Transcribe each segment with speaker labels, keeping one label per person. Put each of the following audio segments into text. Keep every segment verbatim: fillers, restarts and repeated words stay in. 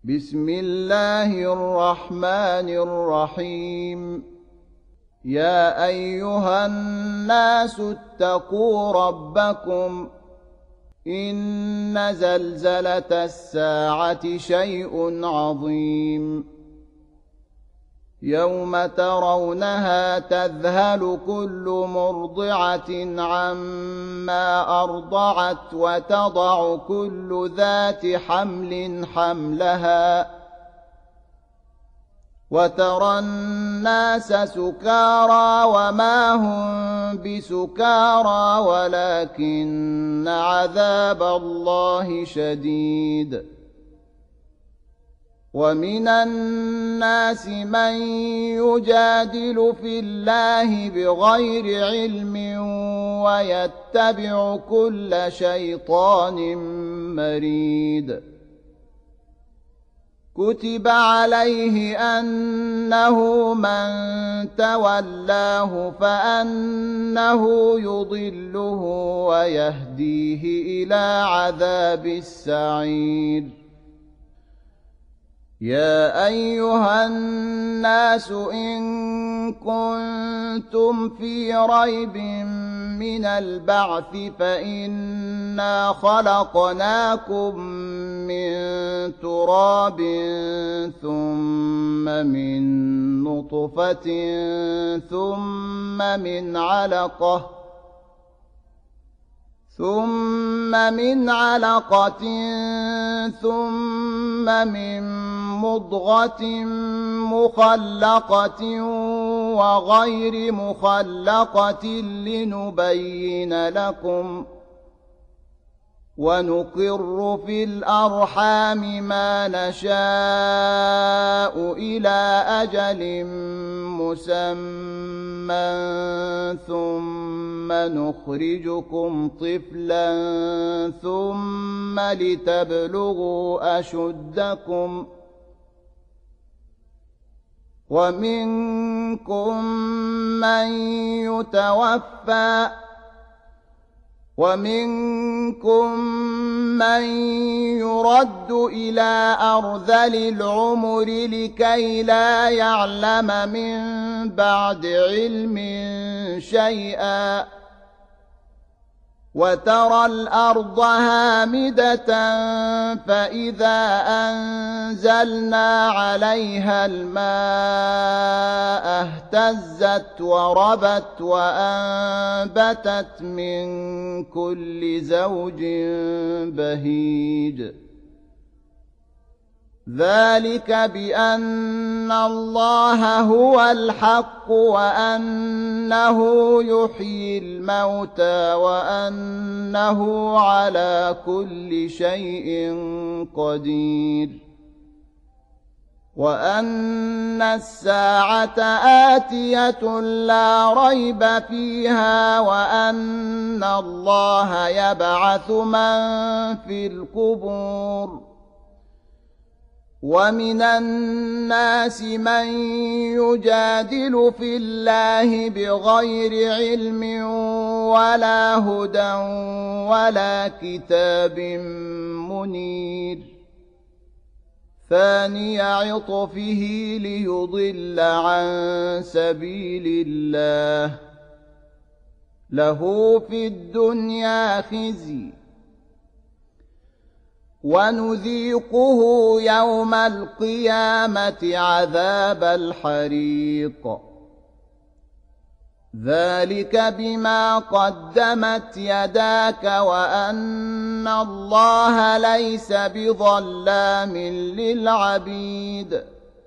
Speaker 1: بسم الله الرحمن الرحيم يا أيها الناس اتقوا ربكم إن زلزلة الساعة شيء عظيم يوم ترونها تذهل كل مرضعة عما أرضعت وتضع كل ذات حمل حملها وترى الناس سكارى وما هم بسكارى ولكن عذاب الله شديد ومن الناس من يجادل في الله بغير علم ويتبع كل شيطان مريد كتب عليه أنه من تولاه فأنه يضله ويهديه إلى عذاب السعير يا أيها الناس إن كنتم في ريب من البعث فإنا خلقناكم من تراب ثم من نطفة ثم من علقة ثم من علقة ثم من مضغة مخلقة وغير مخلقة لنبين لكم ونقر في الأرحام ما نشاء إلى أجل مسمى ثم نخرجكم طفلا ثم لتبلغوا أشدكم ومنكم من يتوفى ومنكم من يرد إلى أرذل العمر لكي لا يعلم من بعد علم شيئا وترى الأرض هامدة فإذا أنزلنا عليها الماء اهتزت وربت وأنبتت من كل زوج بهيج ذلك بأن الله هو الحق وأنه يحيي الموتى وأنه على كل شيء قدير وأن الساعة آتية لا ريب فيها وأن الله يبعث من في القبور ومن الناس من يجادل في الله بغير علم ولا هدى ولا كتاب منير ثاني عطفه ليضل عن سبيل الله له في الدنيا خزي ونذيقه يوم القيامة عذاب الحريق ذلك بما قدمت يداك وأن الله ليس بظلام للعبيد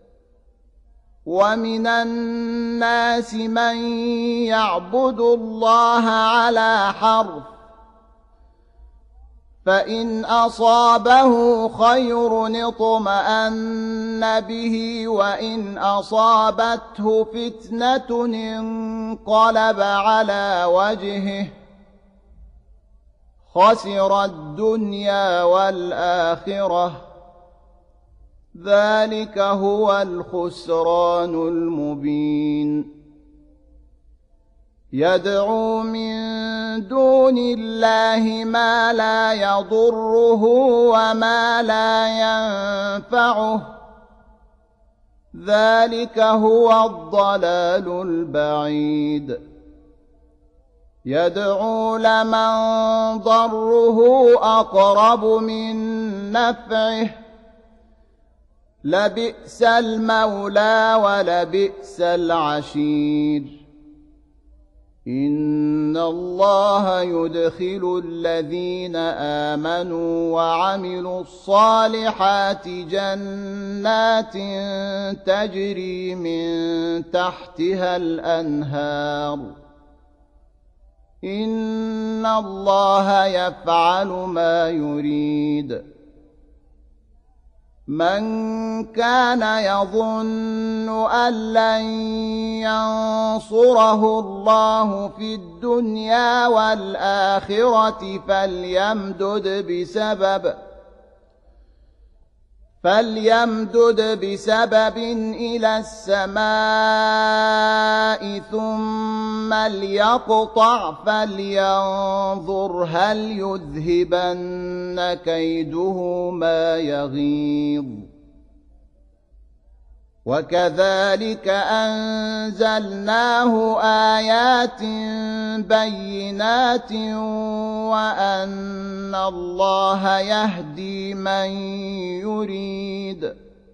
Speaker 1: ومن الناس من يعبد الله على حرف فإن أصابه خير اطمأن به وإن أصابته فتنة انقلب على وجهه خسر الدنيا والآخرة ذلك هو الخسران المبين يدعو من دون الله ما لا يضره وما لا ينفعه ذلك هو الضلال البعيد يدعو لمن ضره أقرب من نفعه لبئس المولى ولبئس العشير إن الله يدخل الذين آمنوا وعملوا الصالحات جنات تجري من تحتها الأنهار إن الله يفعل ما يريد من كان يظن أن لن ينصره الله في الدنيا والآخرة فليمدد بسبب فليمدد بسبب إلى السماء ثم ليقطع فلينظر هل يذهبن كيده ما يغيظ وكذلك أنزلناه آيات بينات وأن الله يهدي من يريد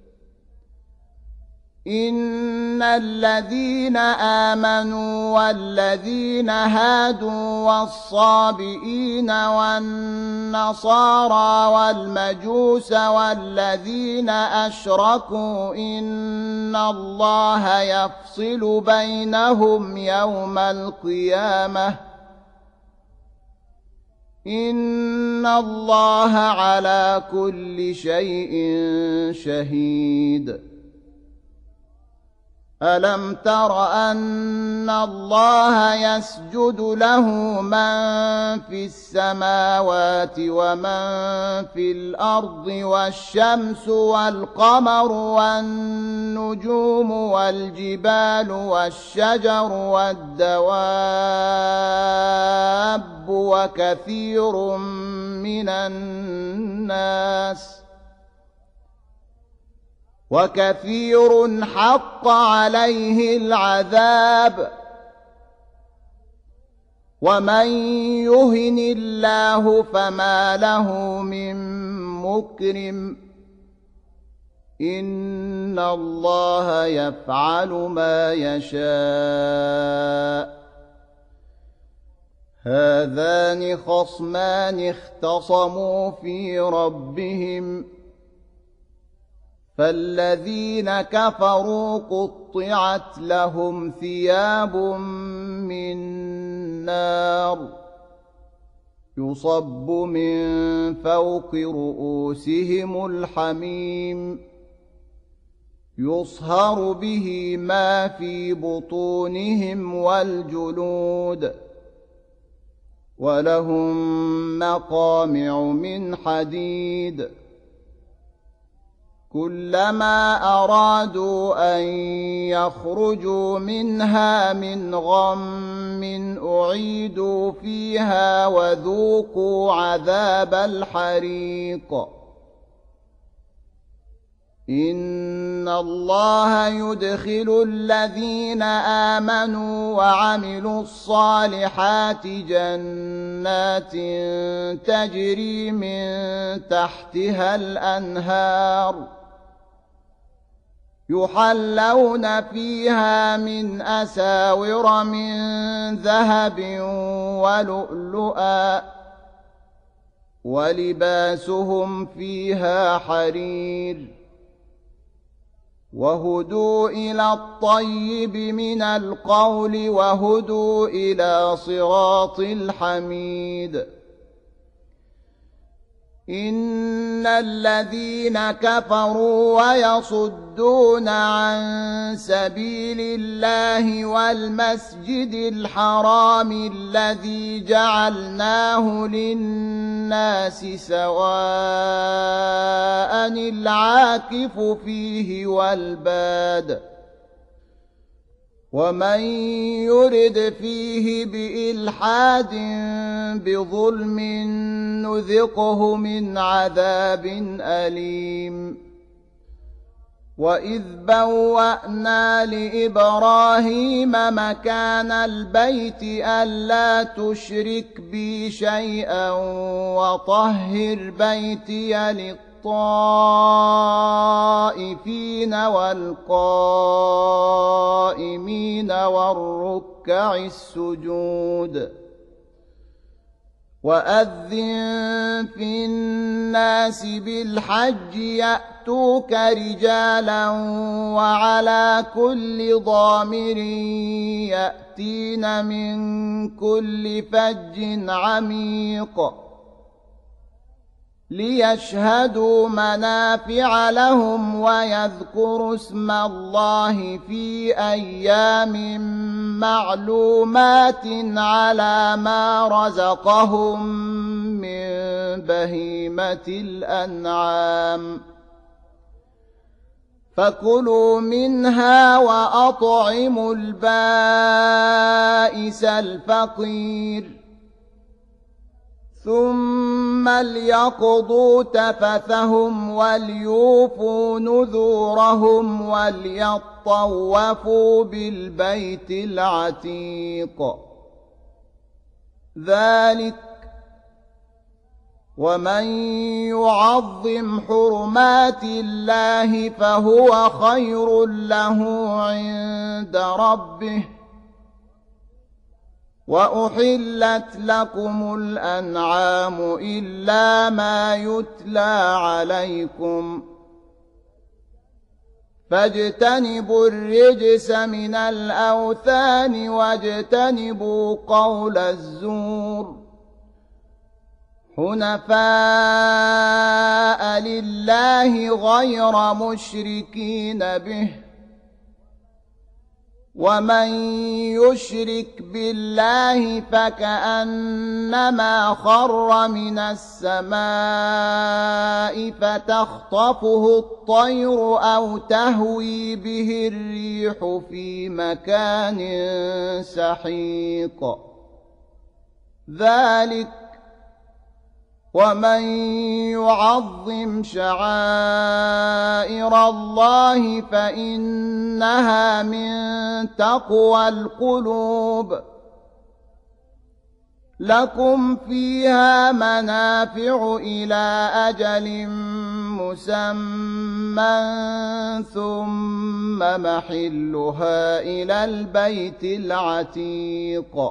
Speaker 1: إن الذين آمنوا والذين هادوا والصابئين والنصارى والمجوس والذين أشركوا إن الله يفصل بينهم يوم القيامة إن الله على كل شيء شهيد ألم تر أن الله يسجد له من في السماوات ومن في الأرض والشمس والقمر والنجوم والجبال والشجر والدواب وكثير من الناس وكثير حق عليه العذاب ومن يهن الله فما له من مكرم إن الله يفعل ما يشاء هذان خصمان اختصموا في ربهم فالذين كفروا قطعت لهم ثياب من نار يصب من فوق رؤوسهم الحميم يصهر به ما في بطونهم والجلود ولهم مقامع من حديد كلما أرادوا أن يخرجوا منها من غم أعيدوا فيها وذوقوا عذاب الحريق إن الله يدخل الذين آمنوا وعملوا الصالحات جنات تجري من تحتها الأنهار يحلون فيها من أساور من ذهب ولؤلؤا ولباسهم فيها حرير وهدوا إلى الطيب من القول وهدوا إلى صراط الحميد إن الذين كفروا ويصدون عن سبيل الله والمسجد الحرام الذي جعلناه للناس سواء العاكف فيه والباد ومن يرد فيه بإلحاد بظلم نذقه من عذاب أليم وإذ بوأنا لإبراهيم مكان البيت ألا تشرك بي شيئا وطهر بيتي للطائفين والقائمين والركع السجود وأذن في الناس بالحج يأتوك رجالا وعلى كل ضامر يأتين من كل فج عميق ليشهدوا منافع لهم ويذكروا اسم الله في أيام معلومات على ما رزقهم من بهيمة الأنعام فكلوا منها وأطعموا البائس الفقير ثم ليقضوا تفثهم وليوفوا نذورهم وليطوفوا بالبيت العتيق ذلك ومن يعظم حرمات الله فهو خير له عند ربه وأحلت لكم الأنعام إلا ما يتلى عليكم فاجتنبوا الرجس من الأوثان واجتنبوا قول الزور حنفاء لله غير مشركين به ومن يشرك بالله فكأنما خر من السماء فتخطفه الطير أو تهوي به الريح في مكان سحيق ذلك ومن يعظم شعائر الله فإنها من تقوى القلوب لكم فيها منافع إلى أجل مسمى ثم محلها إلى البيت العتيق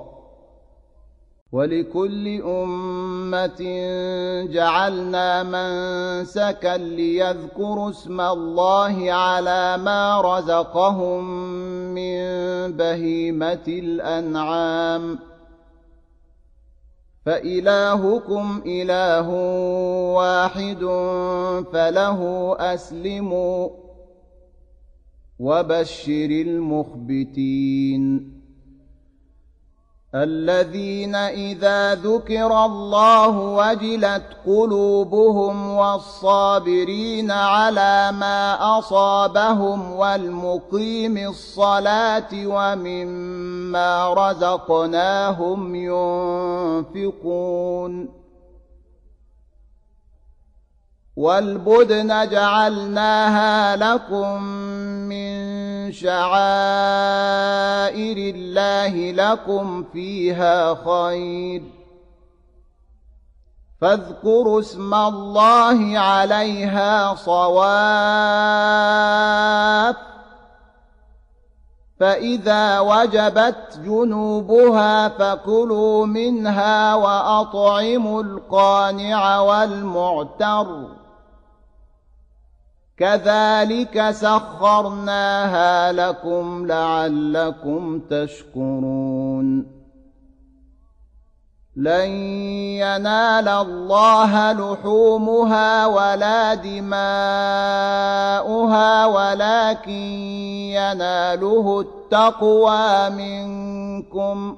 Speaker 1: ولكل أمة جعلنا منسكا ليذكروا اسم الله على ما رزقهم من بهيمة الأنعام فإلهكم إله واحد فله أسلموا وبشر المخبتين الذين إذا ذكر الله وجلت قلوبهم والصابرين على ما أصابهم والمقيم الصلاة ومما رزقناهم ينفقون والبدن جعلناها لكم من شعائر الله لكم فيها خير فاذكروا اسم الله عليها صواف فإذا وجبت جنوبها فكلوا منها وأطعموا القانع والمعتر كذلك سخرناها لكم لعلكم تشكرون لن ينال الله لحومها ولا دماؤها ولكن يناله التقوى منكم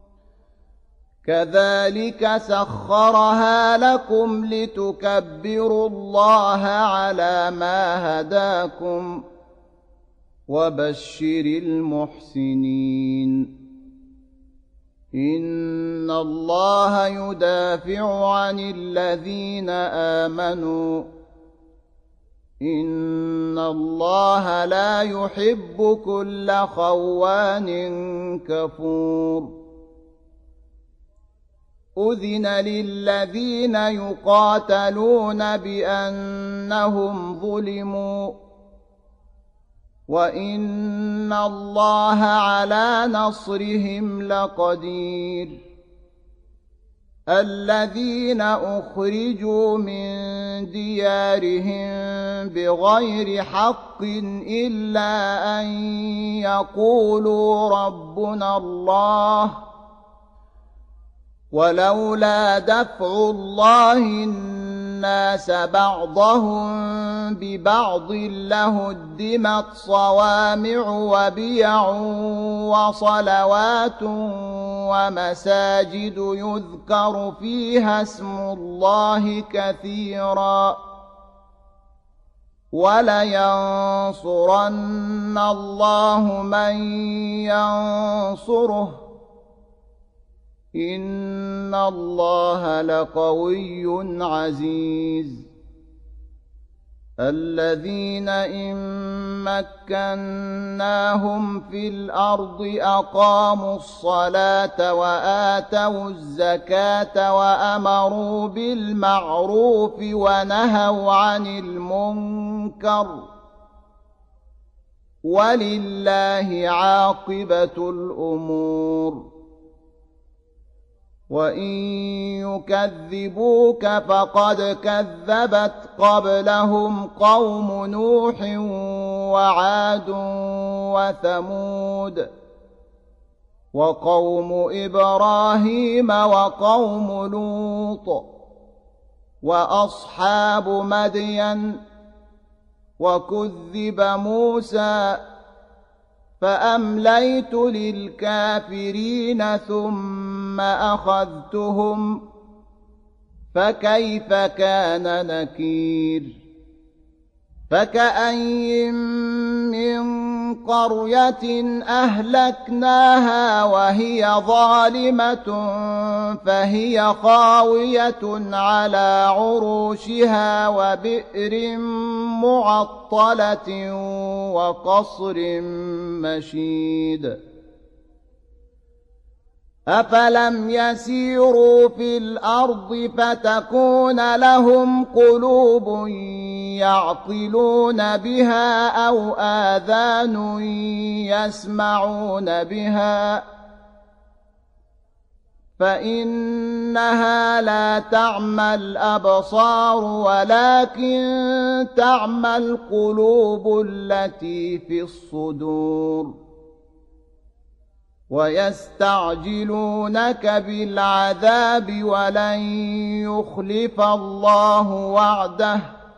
Speaker 1: كذلك سخرها لكم لتكبروا الله على ما هداكم وبشر المحسنين إن الله يدافع عن الذين آمنوا إن الله لا يحب كل خوان كفور أذن للذين يقاتلون بأنهم ظلموا وإن الله على نصرهم لقدير الذين أخرجوا من ديارهم بغير حق إلا أن يقولوا ربنا الله ولولا دفع الله الناس بعضهم ببعض لهدمت صوامع وبيع وصلوات ومساجد يذكر فيها اسم الله كثيرا ولينصرن الله من ينصره إن الله لقوي عزيز الذين إن مكناهم في الأرض أقاموا الصلاة وآتوا الزكاة وأمروا بالمعروف ونهوا عن المنكر ولله عاقبة الأمور وإن يكذبوك فقد كذبت قبلهم قوم نوح وعاد وثمود وقوم إبراهيم وقوم لوط وأصحاب مدين وكذب موسى فأمليت للكافرين ثم أخذتهم فكيف كان نكير فكأين من قرية أهلكناها وهي ظالمة فهي خاوية على عروشها وبئر معطلة وقصر مشيد أفلم يسيروا في الأرض فتكون لهم قلوب يعقلون بها أو آذان يسمعون بها فإنها لا تعمى الأبصار ولكن تعمى القلوب التي في الصدور ويستعجلونك بالعذاب ولن يخلف الله وعده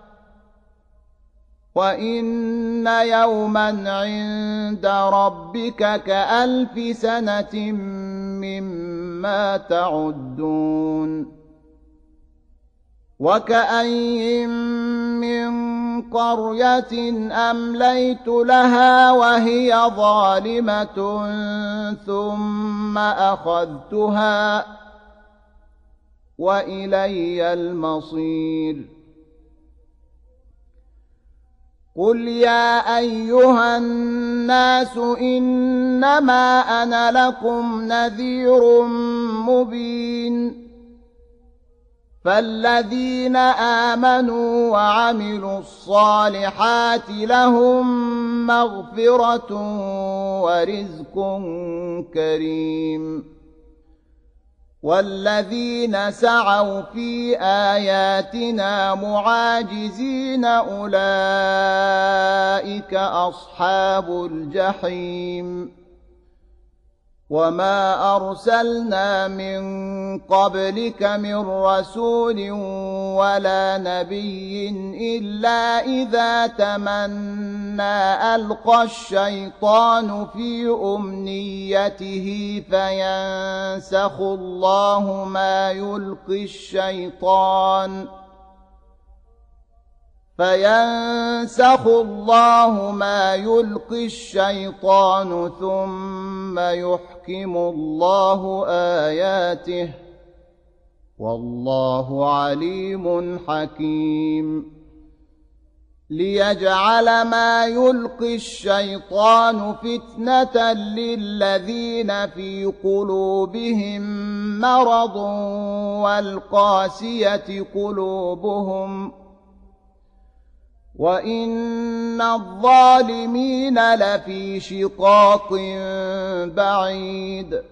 Speaker 1: وإن يوما عند ربك كألف سنة مما تعدون وكأين من قرية أمليت لها وهي ظالمة ثم أخذتها وإلي المصير قل يا أيها الناس إنما أنا لكم نذير مبين فالذين آمنوا وعملوا الصالحات لهم مغفرة ورزق كريم والذين سعوا في آياتنا معاجزين أولئك أصحاب الجحيم وما أرسلنا من قبلك من رسول ولا نبي إلا إذا تمنى ألقى الشيطان في أمنيته فينسخ الله ما يلقي الشيطان فينسخ الله ما يلقي الشيطان ثم يحكم الله آياته والله عليم حكيم ليجعل ما يلقي الشيطان فتنة للذين في قلوبهم مرض والقاسية قلوبهم وإن الظالمين لفي شقاق بعيد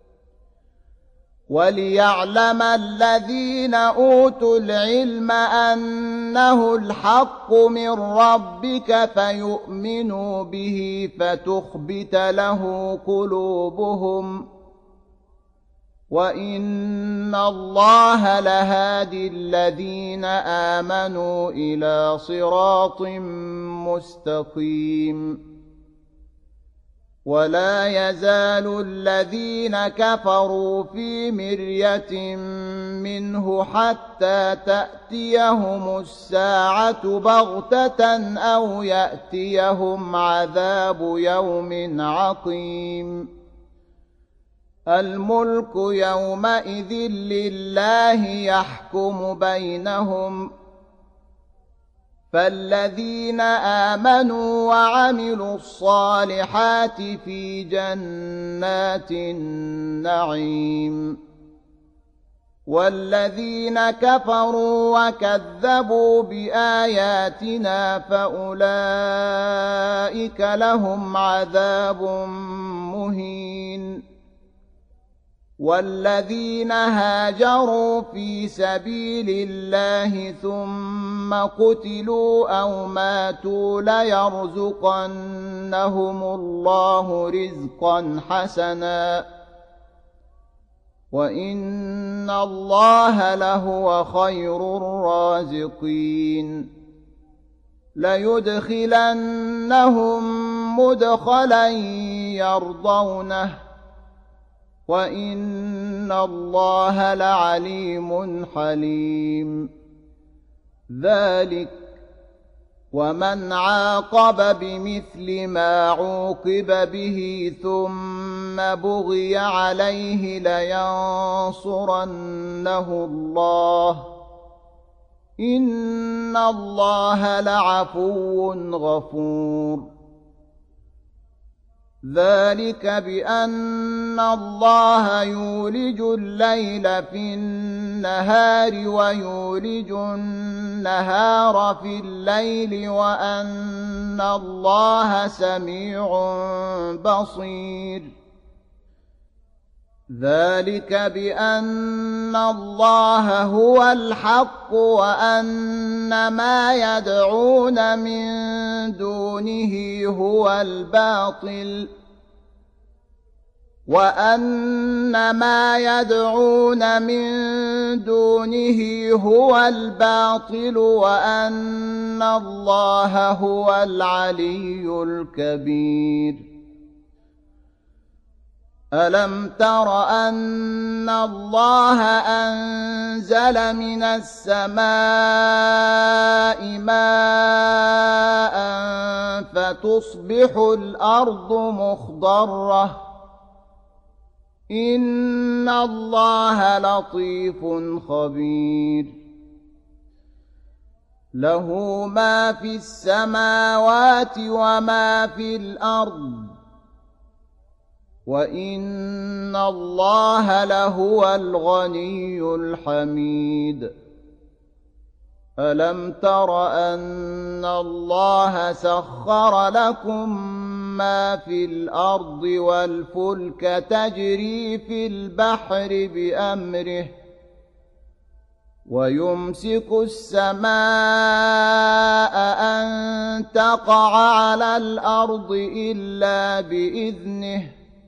Speaker 1: وليعلم الذين أوتوا العلم أنه الحق من ربك فيؤمنوا به فتخبت له قلوبهم وإن الله لهادي الذين آمنوا إلى صراط مستقيم ولا يزال الذين كفروا في مرية منه حتى تأتيهم الساعة بغتة أو يأتيهم عذاب يوم عقيم الملك يومئذ لله يحكم بينهم فالذين آمنوا وعملوا الصالحات في جنات النعيم والذين كفروا وكذبوا بآياتنا فأولئك لهم عذاب مهين والذين هاجروا في سبيل الله ثم قتلوا أو ماتوا ليرزقنهم الله رزقا حسنا وإن الله لهو خير الرازقين ليدخلنهم مدخلا يرضونه وإن الله لعليم حليم ذلك ومن عاقب بمثل ما عوقب به ثم بغي عليه لينصرنه الله إن الله لعفو غفور ذلك بأن الله يولج الليل في النهار ويولج النهار في الليل وأن الله سميع بصير ذلك بأن الله هو الحق وأن ما يدعون من دونه هو الباطل وأن ما يدعون من دونه هو الباطل وأن الله هو العلي الكبير ألم تر أن الله أنزل من السماء ماء فتصبح الأرض مخضرة إن الله لطيف خبير له ما في السماوات وما في الأرض وإن الله لهو الغني الحميد ألم تر أن الله سخر لكم ما في الأرض والفلك تجري في البحر بأمره ويمسك السماء أن تقع على الأرض إلا بإذنه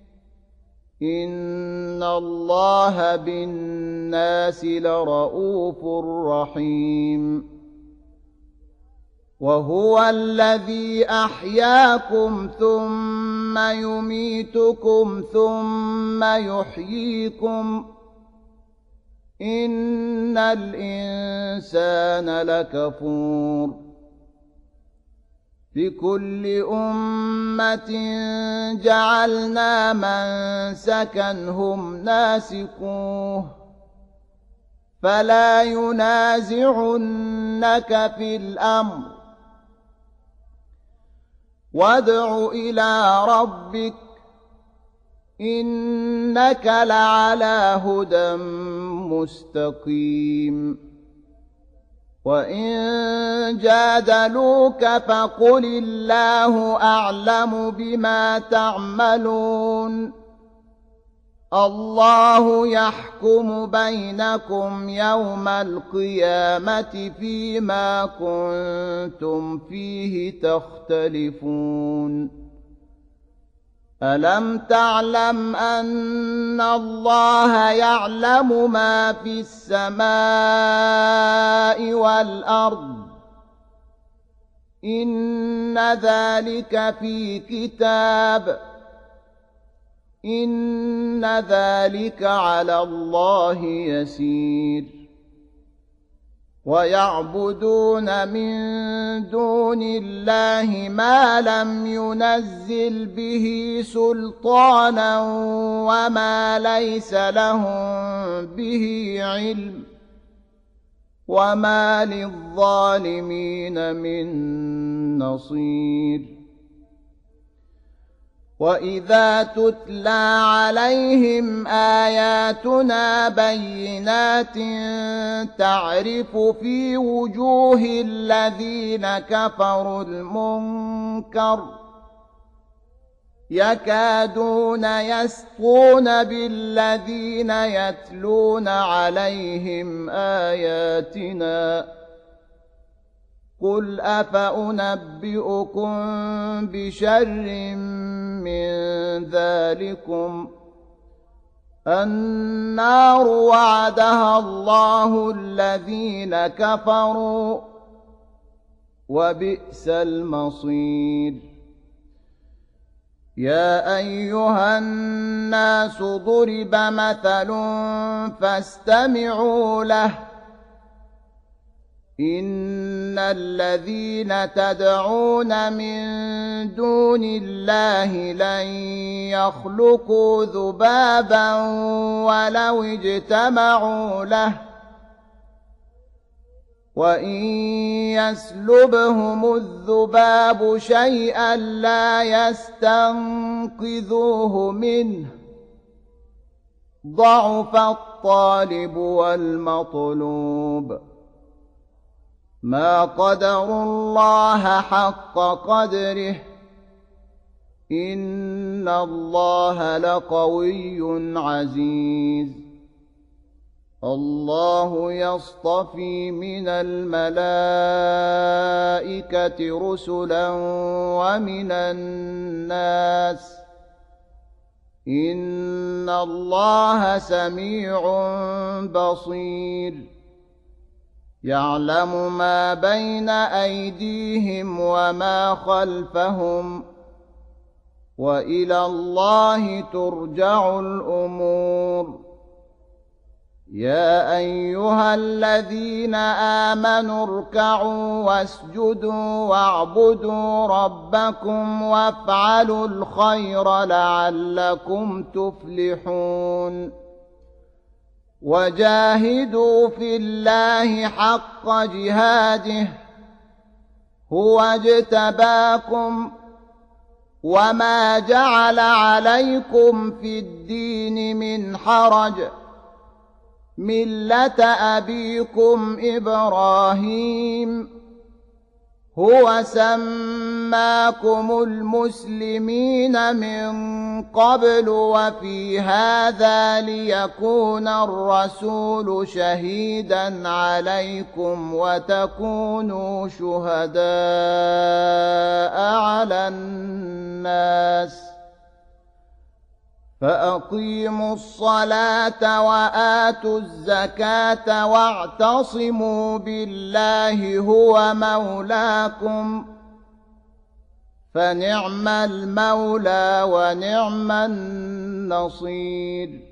Speaker 1: إن الله بالناس لرءوف رحيم وهو الذي أحياكم ثم يميتكم ثم يحييكم إن الإنسان لكفور لكل أمة جعلنا منسكا هم ناسكوه فلا ينازعنك في الأمر وادع إلى ربك إنك لعلى هدى مستقيم وإن جادلوك فقل الله أعلم بما تعملون الله يحكم بينكم يوم القيامة فيما كنتم فيه تختلفون ألم تعلم أن الله يعلم ما في السماء والأرض إن ذلك في كتاب إن ذلك على الله يسير ويعبدون من دون الله ما لم ينزل به سلطانا وما ليس لهم به علم وما للظالمين من نصير وإذا تتلى عليهم آياتنا بينات تعرف في وجوه الذين كفروا المنكر يكادون يسطون بالذين يتلون عليهم آياتنا قل أفأنبئكم بشر من ذلكم النار وعدها الله الذين كفروا وبئس المصير يا أيها الناس ضرب مثل فاستمعوا له إن الذين تدعون من دون الله لن يخلقوا ذبابا ولو اجتمعوا له وإن يسلبهم الذباب شيئا لا يستنقذوه منه ضعف الطالب والمطلوب ما قدروا الله حق قدره إن الله لقوي عزيز الله يصطفي من الملائكة رسلا ومن الناس إن الله سميع بصير يعلم ما بين أيديهم وما خلفهم وإلى الله ترجع الأمور يا أيها الذين آمنوا اركعوا واسجدوا واعبدوا ربكم وافعلوا الخير لعلكم تفلحون وجاهدوا في الله حق جهاده هو اجتباكم وما جعل عليكم في الدين من حرج ملة أبيكم إبراهيم هو سماكم المسلمين من قبل وفي هذا ليكون الرسول شهيدا عليكم وتكونوا شهداء على الناس فأقيموا الصلاة وآتوا الزكاة واعتصموا بالله هو مولاكم فنعم المولى ونعم النصير